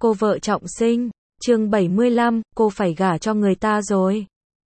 Cô vợ trọng sinh, chương 75, cô phải gả cho người ta rồi.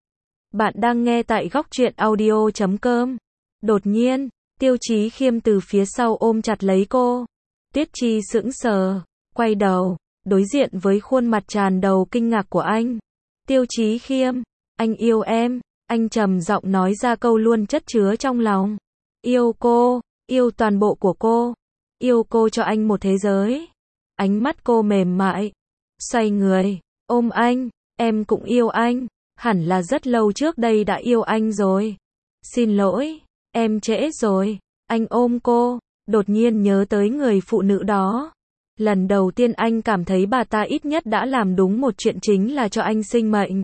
Bạn đang nghe tại góc truyện audio.com. Đột nhiên, Tiêu Chí Khiêm từ phía sau ôm chặt lấy cô. Tiết Chi sững sờ, quay đầu, đối diện với khuôn mặt tràn đầu kinh ngạc của anh. Tiêu Chí Khiêm, anh yêu em, anh trầm giọng nói ra câu luôn chất chứa trong lòng. Yêu cô, yêu toàn bộ của cô, yêu cô cho anh một thế giới. Ánh mắt cô mềm mại, xoay người, ôm anh, em cũng yêu anh, hẳn là rất lâu trước đây đã yêu anh rồi. Xin lỗi, em trễ rồi. Anh ôm cô, đột nhiên nhớ tới người phụ nữ đó. Lần đầu tiên anh cảm thấy bà ta ít nhất đã làm đúng một chuyện, chính là cho anh sinh mệnh.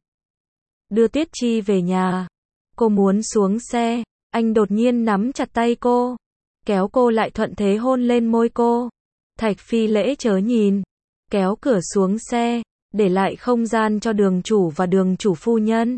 Đưa Tiết Chi về nhà. Cô muốn xuống xe, anh đột nhiên nắm chặt tay cô, kéo cô lại thuận thế hôn lên môi cô. Thạch Phi Lễ chớ nhìn, kéo cửa xuống xe, để lại không gian cho đường chủ và đường chủ phu nhân.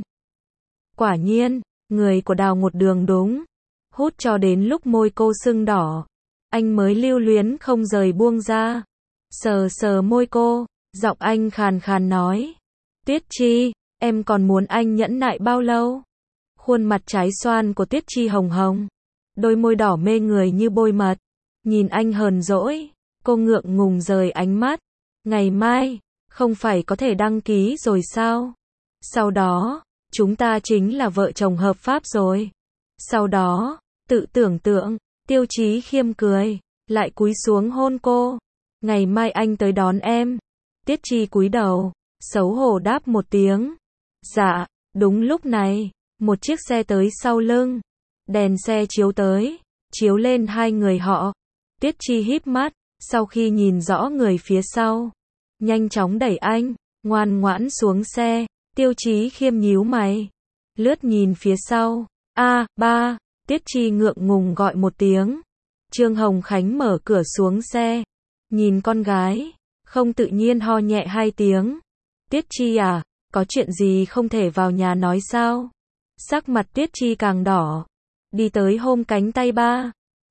Quả nhiên, người của Đào Ngột Đường đúng. Hút cho đến lúc môi cô sưng đỏ, anh mới lưu luyến không rời buông ra. Sờ sờ môi cô, giọng anh khàn khàn nói. Tiết Chi, em còn muốn anh nhẫn nại bao lâu? Khuôn mặt trái xoan của Tiết Chi hồng hồng, đôi môi đỏ mê người như bôi mật. Nhìn anh hờn dỗi, cô ngượng ngùng rời ánh mắt. Ngày mai, không phải có thể đăng ký rồi sao? Sau đó, chúng ta chính là vợ chồng hợp pháp rồi. Sau đó, tự tưởng tượng, Tiêu Chí Khiêm cười, lại cúi xuống hôn cô. Ngày mai anh tới đón em. Tiết Chi cúi đầu, xấu hổ đáp một tiếng. Dạ. Đúng lúc này, một chiếc xe tới sau lưng. Đèn xe chiếu tới, chiếu lên hai người họ. Tiết Chi híp mắt, sau khi nhìn rõ người phía sau, nhanh chóng đẩy anh, ngoan ngoãn xuống xe. Tiêu Chí Khiêm nhíu mày, lướt nhìn phía sau. Ba. Tiết Chi ngượng ngùng gọi một tiếng. Trương Hồng Khánh mở cửa xuống xe, nhìn con gái, không tự nhiên ho nhẹ hai tiếng. Tiết Chi à, có chuyện gì không thể vào nhà nói sao? Sắc mặt Tiết Chi càng đỏ, đi tới ôm cánh tay ba.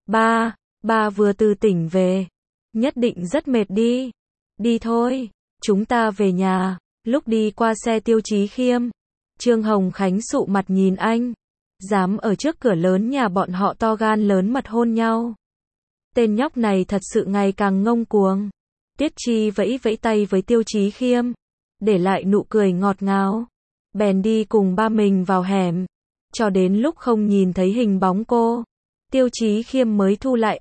Ba vừa từ tỉnh về, nhất định rất mệt đi. Đi thôi, chúng ta về nhà. Lúc đi qua xe Tiêu Chí Khiêm, Trương Hồng Khánh sụ mặt nhìn anh. Dám ở trước cửa lớn nhà bọn họ to gan lớn mật hôn nhau. Tên nhóc này thật sự ngày càng ngông cuồng. Tiết Chi vẫy vẫy tay với Tiêu Chí Khiêm, để lại nụ cười ngọt ngào. Bèn đi cùng ba mình vào hẻm, cho đến lúc không nhìn thấy hình bóng cô, Tiêu Chí Khiêm mới thu lại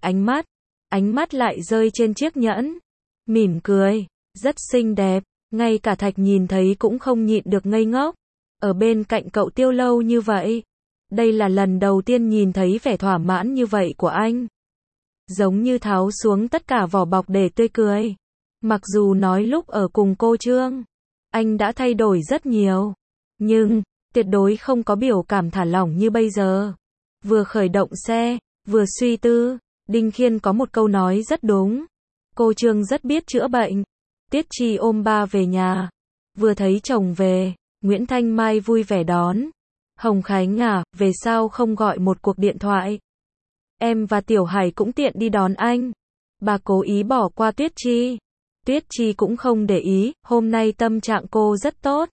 ánh mắt lại rơi trên chiếc nhẫn. Mỉm cười, rất xinh đẹp, ngay cả Thạch nhìn thấy cũng không nhịn được ngây ngốc. Ở bên cạnh cậu Tiêu lâu như vậy, đây là lần đầu tiên nhìn thấy vẻ thỏa mãn như vậy của anh. Giống như tháo xuống tất cả vỏ bọc để tươi cười. Mặc dù nói lúc ở cùng cô Trương, anh đã thay đổi rất nhiều, nhưng tuyệt đối không có biểu cảm thả lỏng như bây giờ. Vừa khởi động xe, vừa suy tư, Đinh Khiên có một câu nói rất đúng. Cô Trương rất biết chữa bệnh. Tiết Chi ôm ba về nhà, vừa thấy chồng về, Nguyễn Thanh Mai vui vẻ đón. Hồng Khánh à, về sao không gọi một cuộc điện thoại? Em và Tiểu Hải cũng tiện đi đón anh. Bà cố ý bỏ qua Tiết Chi. Tiết Chi cũng không để ý, hôm nay tâm trạng cô rất tốt.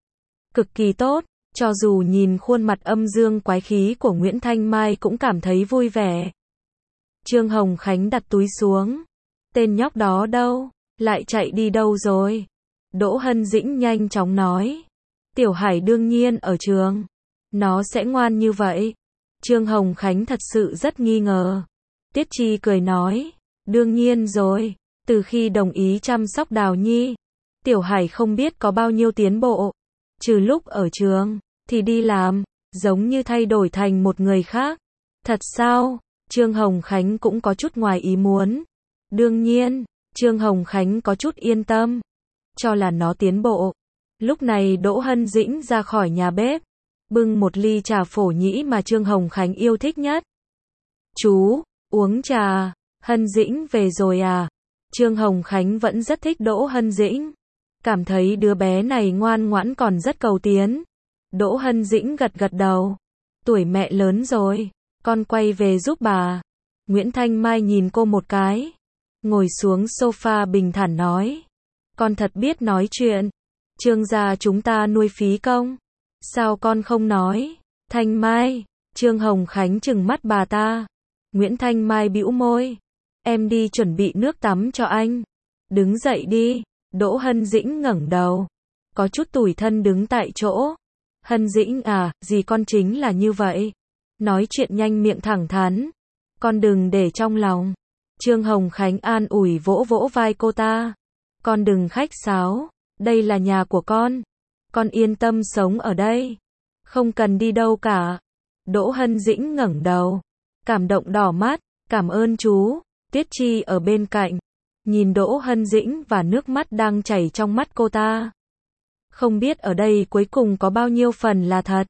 Cực kỳ tốt, cho dù nhìn khuôn mặt âm dương quái khí của Nguyễn Thanh Mai cũng cảm thấy vui vẻ. Trương Hồng Khánh đặt túi xuống. Tên nhóc đó đâu? Lại chạy đi đâu rồi? Đỗ Hân Dĩnh nhanh chóng nói. Tiểu Hải đương nhiên ở trường. Nó sẽ ngoan như vậy. Trương Hồng Khánh thật sự rất nghi ngờ. Tiết Chi cười nói. Đương nhiên rồi. Từ khi đồng ý chăm sóc Đào Nhi, Tiểu Hải không biết có bao nhiêu tiến bộ. Trừ lúc ở trường, thì đi làm, giống như thay đổi thành một người khác. Thật sao? Trương Hồng Khánh cũng có chút ngoài ý muốn. Đương nhiên, Trương Hồng Khánh có chút yên tâm, cho là nó tiến bộ. Lúc này Đỗ Hân Dĩnh ra khỏi nhà bếp, bưng một ly trà phổ nhĩ mà Trương Hồng Khánh yêu thích nhất. Chú, uống trà. Hân Dĩnh về rồi à? Trương Hồng Khánh vẫn rất thích Đỗ Hân Dĩnh, cảm thấy đứa bé này ngoan ngoãn còn rất cầu tiến. Đỗ Hân Dĩnh gật gật đầu. Tuổi mẹ lớn rồi, con quay về giúp bà. Nguyễn Thanh Mai nhìn cô một cái, ngồi xuống sofa bình thản nói. Con thật biết nói chuyện. Trương gia chúng ta nuôi phí công. Sao con không nói? Thanh Mai. Trương Hồng Khánh trừng mắt bà ta. Nguyễn Thanh Mai bĩu môi. Em đi chuẩn bị nước tắm cho anh. Đứng dậy đi. Đỗ Hân Dĩnh ngẩng đầu. Có chút tủi thân đứng tại chỗ. Hân Dĩnh à, dì con chính là như vậy. Nói chuyện nhanh miệng thẳng thắn. Con đừng để trong lòng. Trương Hồng Khánh an ủi vỗ vỗ vai cô ta. Con đừng khách sáo. Đây là nhà của con. Con yên tâm sống ở đây. Không cần đi đâu cả. Đỗ Hân Dĩnh ngẩng đầu. Cảm động đỏ mắt. Cảm ơn chú. Tiết Chi ở bên cạnh. Nhìn Đỗ Hân Dĩnh và nước mắt đang chảy trong mắt cô ta. Không biết ở đây cuối cùng có bao nhiêu phần là thật.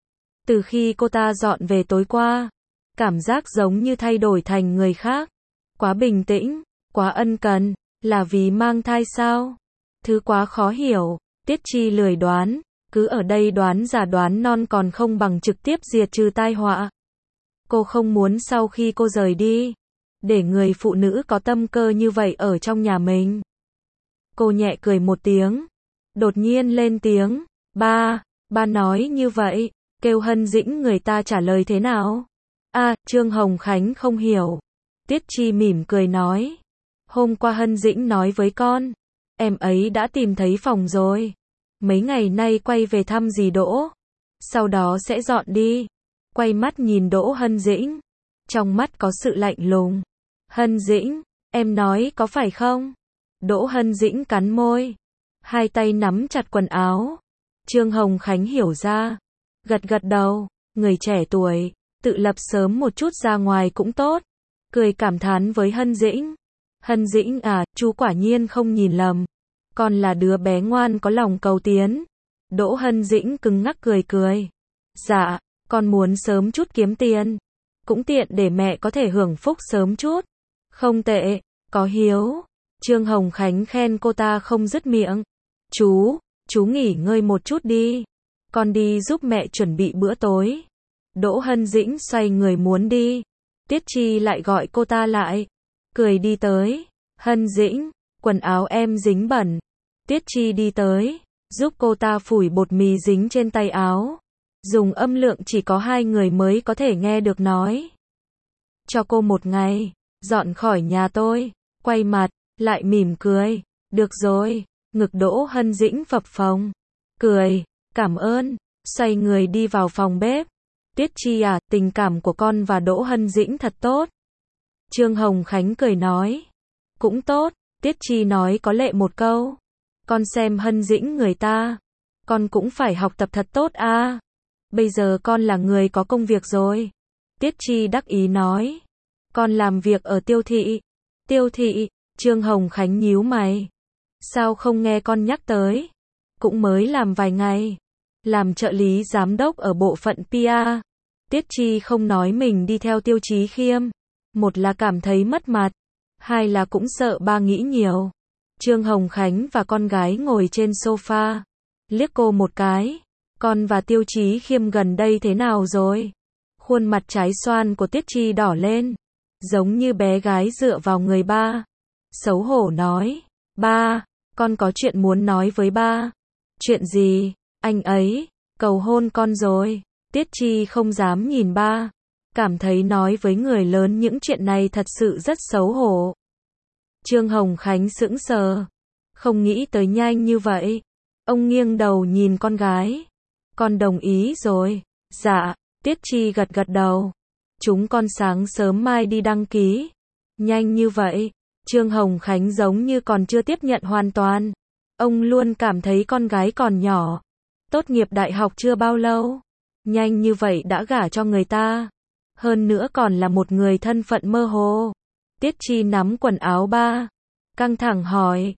Từ khi cô ta dọn về tối qua, cảm giác giống như thay đổi thành người khác. Quá bình tĩnh, quá ân cần, là vì mang thai sao? Thứ quá khó hiểu, Tiết Chi lười đoán, cứ ở đây đoán giả đoán non còn không bằng trực tiếp diệt trừ tai họa. Cô không muốn sau khi cô rời đi, để người phụ nữ có tâm cơ như vậy ở trong nhà mình. Cô nhẹ cười một tiếng, đột nhiên lên tiếng, ba nói như vậy, kêu Hân Dĩnh người ta trả lời thế nào? Trương Hồng Khánh không hiểu. Tiết Chi mỉm cười nói, hôm qua Hân Dĩnh nói với con, em ấy đã tìm thấy phòng rồi. Mấy ngày nay quay về thăm dì Đỗ, sau đó sẽ dọn đi. Quay mắt nhìn Đỗ Hân Dĩnh, trong mắt có sự lạnh lùng. Hân Dĩnh, em nói có phải không? Đỗ Hân Dĩnh cắn môi, hai tay nắm chặt quần áo. Trương Hồng Khánh hiểu ra, gật gật đầu, người trẻ tuổi, tự lập sớm một chút ra ngoài cũng tốt. Cười cảm thán với Hân Dĩnh. Hân Dĩnh à, chú quả nhiên không nhìn lầm. Con là đứa bé ngoan có lòng cầu tiến. Đỗ Hân Dĩnh cứng ngắc cười. Dạ, con muốn sớm chút kiếm tiền. Cũng tiện để mẹ có thể hưởng phúc sớm chút. Không tệ, có hiếu. Trương Hồng Khánh khen cô ta không dứt miệng. Chú nghỉ ngơi một chút đi. Con đi giúp mẹ chuẩn bị bữa tối. Đỗ Hân Dĩnh xoay người muốn đi. Tiết Chi lại gọi cô ta lại. Cười đi tới. Hân Dĩnh, quần áo em dính bẩn. Tiết Chi đi tới, giúp cô ta phủi bột mì dính trên tay áo. Dùng âm lượng chỉ có 2 người mới có thể nghe được nói. Cho cô 1 ngày, dọn khỏi nhà tôi. Quay mặt, lại mỉm cười. Được rồi, ngực Đỗ Hân Dĩnh phập phồng. Cười, cảm ơn, xoay người đi vào phòng bếp. Tiết Chi à, tình cảm của con và Đỗ Hân Dĩnh thật tốt. Trương Hồng Khánh cười nói. Cũng tốt, Tiết Chi nói có lệ một câu. Con xem Hân Dĩnh người ta. Con cũng phải học tập thật tốt à. Bây giờ con là người có công việc rồi. Tiết Chi đắc ý nói. Con làm việc ở Tiêu thị. Tiêu thị, Trương Hồng Khánh nhíu mày. Sao không nghe con nhắc tới? Cũng mới làm vài ngày. Làm trợ lý giám đốc ở bộ phận PR. Tiết Chi không nói mình đi theo Tiêu Chí Khiêm. Một là cảm thấy mất mặt. Hai là cũng sợ ba nghĩ nhiều. Trương Hồng Khánh và con gái ngồi trên sofa. Liếc cô một cái. Con và Tiêu Chí Khiêm gần đây thế nào rồi? Khuôn mặt trái xoan của Tiết Chi đỏ lên. Giống như bé gái dựa vào người ba. Xấu hổ nói. Ba, con có chuyện muốn nói với ba. Chuyện gì? Anh ấy cầu hôn con rồi. Tiết Chi không dám nhìn ba. Cảm thấy nói với người lớn những chuyện này thật sự rất xấu hổ. Trương Hồng Khánh sững sờ. Không nghĩ tới nhanh như vậy. Ông nghiêng đầu nhìn con gái. Con đồng ý rồi. Dạ, Tiết Chi gật gật đầu. Chúng con sáng sớm mai đi đăng ký. Nhanh như vậy. Trương Hồng Khánh giống như còn chưa tiếp nhận hoàn toàn. Ông luôn cảm thấy con gái còn nhỏ. Tốt nghiệp đại học chưa bao lâu. Nhanh như vậy đã gả cho người ta. Hơn nữa còn là một người thân phận mơ hồ. Tiết Chi nắm quần áo ba. Căng thẳng hỏi.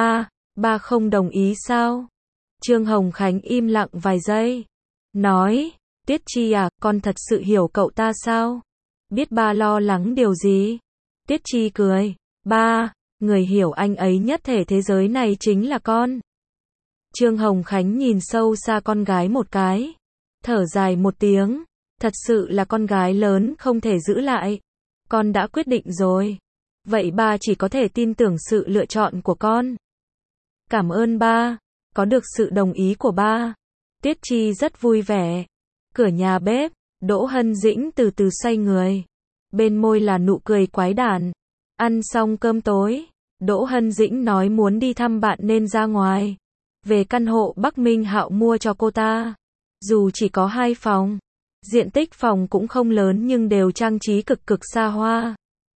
Ba không đồng ý sao? Trương Hồng Khánh im lặng vài giây. Nói. Tiết Chi à, con thật sự hiểu cậu ta sao? Biết ba lo lắng điều gì? Tiết Chi cười. Ba, người hiểu anh ấy nhất thể thế giới này chính là con. Trương Hồng Khánh nhìn sâu xa con gái một cái. Thở dài một tiếng. Thật sự là con gái lớn không thể giữ lại. Con đã quyết định rồi. Vậy ba chỉ có thể tin tưởng sự lựa chọn của con. Cảm ơn ba, có được sự đồng ý của ba. Tuyết Chi rất vui vẻ. Cửa nhà bếp, Đỗ Hân Dĩnh từ từ xoay người. Bên môi là nụ cười quái đản. Ăn xong cơm tối, Đỗ Hân Dĩnh nói muốn đi thăm bạn nên ra ngoài. Về căn hộ Bắc Minh Hạo mua cho cô ta. Dù chỉ có 2 phòng, diện tích phòng cũng không lớn nhưng đều trang trí cực cực xa hoa.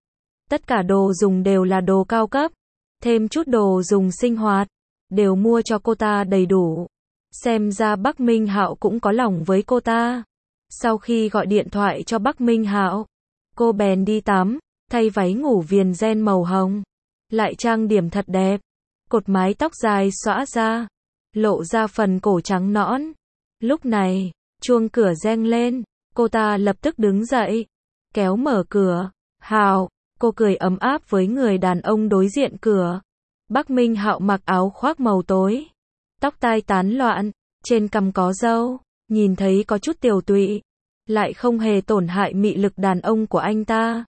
Tất cả đồ dùng đều là đồ cao cấp, thêm chút đồ dùng sinh hoạt, đều mua cho cô ta đầy đủ. Xem ra Bắc Minh Hạo cũng có lòng với cô ta. Sau khi gọi điện thoại cho Bắc Minh Hạo, cô bèn đi tắm, thay váy ngủ viền ren màu hồng, lại trang điểm thật đẹp, cột mái tóc dài xõa ra, lộ ra phần cổ trắng nõn. Lúc này, chuông cửa reng lên, cô ta lập tức đứng dậy, kéo mở cửa. Hạo, cô cười ấm áp với người đàn ông đối diện cửa. Bắc Minh Hạo mặc áo khoác màu tối, tóc tai tán loạn, trên cằm có râu, nhìn thấy có chút tiều tụy, lại không hề tổn hại mị lực đàn ông của anh ta.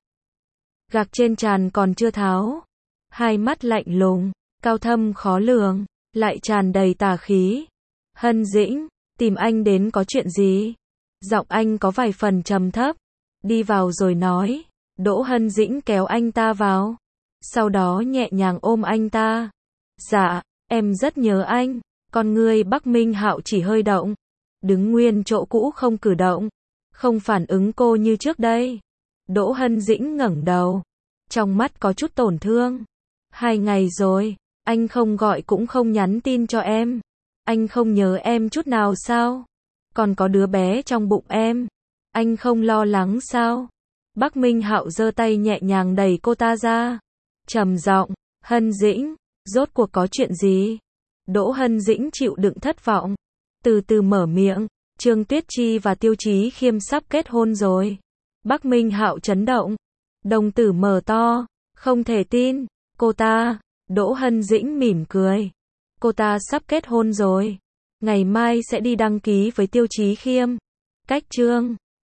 Gạc trên trán còn chưa tháo, hai mắt lạnh lùng, cao thâm khó lường, lại tràn đầy tà khí. Hân Dĩnh, tìm anh đến có chuyện gì? Giọng anh có vài phần trầm thấp. Đi vào rồi nói. Đỗ Hân Dĩnh kéo anh ta vào, sau đó nhẹ nhàng ôm anh ta. Dạ, em rất nhớ anh. Con ngươi Bắc Minh Hạo chỉ hơi động, đứng nguyên chỗ cũ không cử động, không phản ứng cô như trước đây. Đỗ Hân Dĩnh ngẩng đầu, trong mắt có chút tổn thương. 2 ngày rồi, anh không gọi cũng không nhắn tin cho em. Anh không nhớ em chút nào sao? Còn có đứa bé trong bụng em, anh không lo lắng sao? Bắc Minh Hạo giơ tay nhẹ nhàng đẩy cô ta ra, trầm giọng, Hân Dĩnh, rốt cuộc có chuyện gì? Đỗ Hân Dĩnh chịu đựng thất vọng, từ từ mở miệng, Trương Tuyết Chi và Tiêu Chí Khiêm sắp kết hôn rồi. Bắc Minh Hạo chấn động, đồng tử mở to, không thể tin. Cô ta, Đỗ Hân Dĩnh mỉm cười, cô ta sắp kết hôn rồi, ngày mai sẽ đi đăng ký với Tiêu Chí Khiêm. Cách Trương